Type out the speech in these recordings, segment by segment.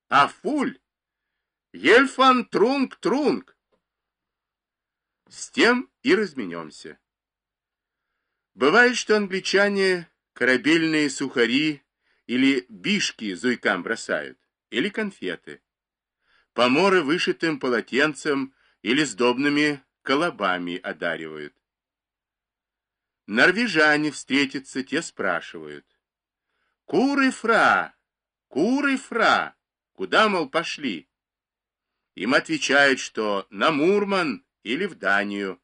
А фуль, ельфан трунг-трунг. С тем и разменемся. Бывает, что англичане корабельные сухари или бишки зуйкам бросают, или конфеты. Поморы вышитым полотенцем или сдобными колобами одаривают. Норвежане встретятся, те спрашивают. Куры фра, куда, мол, пошли? Им отвечают, что на Мурман или в Данию.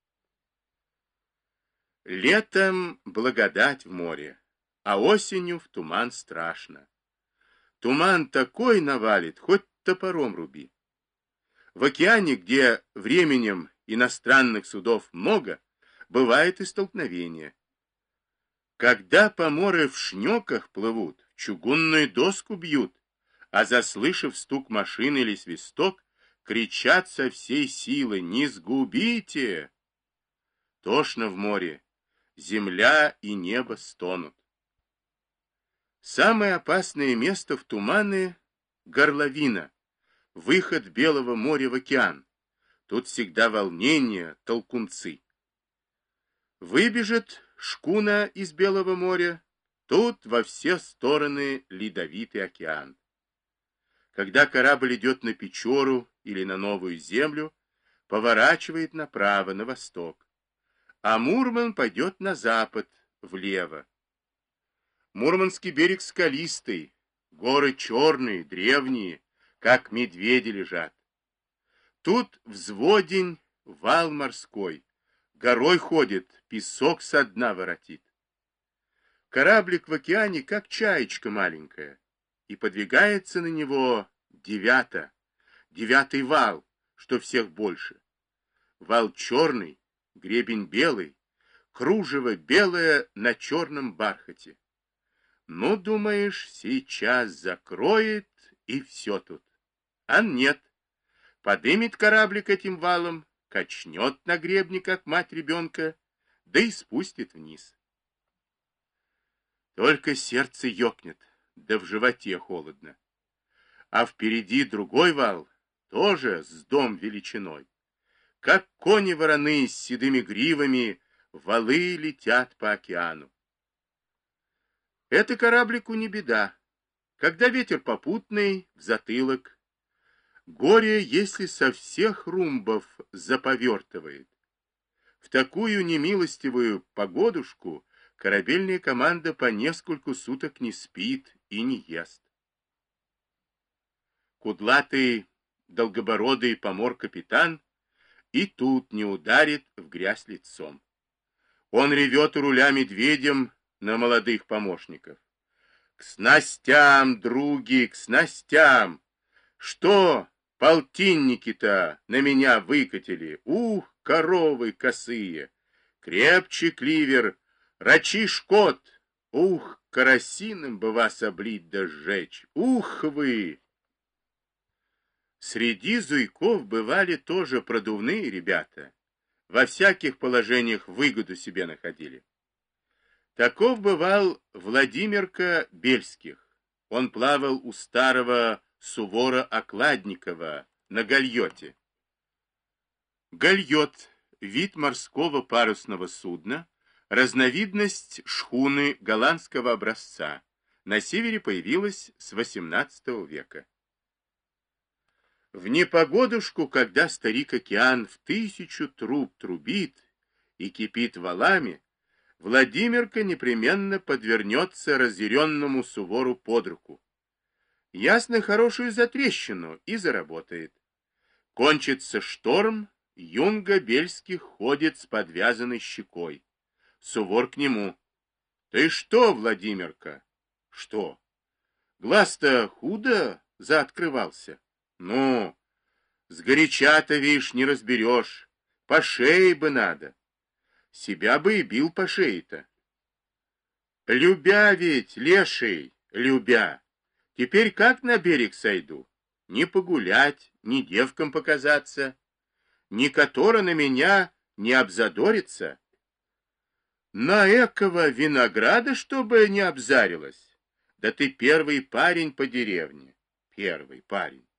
Летом благодать в море, а осенью в туман страшно. Туман такой навалит, хоть топором руби. В океане, где временем иностранных судов много, бывает и столкновение. Когда поморы в шнеках плывут, чугунную доску бьют, а заслышав стук машины или свисток, кричат со всей силы: «Не сгубите!» Тошно в море, земля и небо стонут. Самое опасное место в туманы — горловина, выход Белого моря в океан. Тут всегда волнение, толкунцы. Выбежит шкуна из Белого моря, тут во все стороны ледовитый океан. Когда корабль идет на Печору или на Новую Землю, поворачивает направо, на восток, а Мурман пойдет на запад, влево. Мурманский берег скалистый, горы черные, древние, как медведи лежат. Тут взводень, вал морской, горой ходит, песок со дна воротит. Кораблик в океане, как чаечка маленькая, и подвигается на него девятый вал, что всех больше. Вал черный, гребень белый, кружево белое на черном бархате. Ну, думаешь, сейчас закроет, и все тут. А нет. Подымет кораблик этим валом, качнет на гребне, как мать ребенка, да и спустит вниз. Только сердце ёкнет, да в животе холодно. А впереди другой вал, тоже с дом величиной. Как кони-вороны с седыми гривами, валы летят по океану. Это кораблику не беда. Когда ветер попутный, в затылок. Горе, если со всех румбов заповертывает. В такую немилостивую погодушку корабельная команда по нескольку суток не спит и не ест. Кудлатый, долгобородый помор-капитан и тут не ударит в грязь лицом. Он ревет у руля медведем на молодых помощников. «К снастям, други, к снастям! Что, полтинники-то на меня выкатили? Ух, коровы косые! Крепче, кливер, рачи шкот! Ух, карасином бы вас облить да сжечь! Ух вы!» Среди зуйков бывали тоже продувные ребята. Во всяких положениях выгоду себе находили. Таков бывал Владимирка Бельских. Он плавал у старого Сувора Окладникова на гальоте. Гальот — вид морского парусного судна, разновидность шхуны голландского образца. На севере появилась с XVIII века. В непогодушку, когда старик-океан в 1000 труб трубит и кипит валами, Владимирка непременно подвернется разъяренному Сувору под руку. Ясно, хорошую затрещину и заработает. Кончится шторм, юнга Бельских ходит с подвязанной щекой. Сувор к нему. «Ты что, Владимирка?» «Что? Глаз-то худо заоткрывался?» «Ну, сгоряча-то, вишь, не разберешь. По шее бы надо. Себя бы и бил по шее-то». «Любя ведь, леший, любя. Теперь как на берег сойду? Не погулять, ни девкам показаться, ни которая на меня не обзадорится. На экого винограда, чтобы не обзарилась. Да ты первый парень по деревне. первый парень.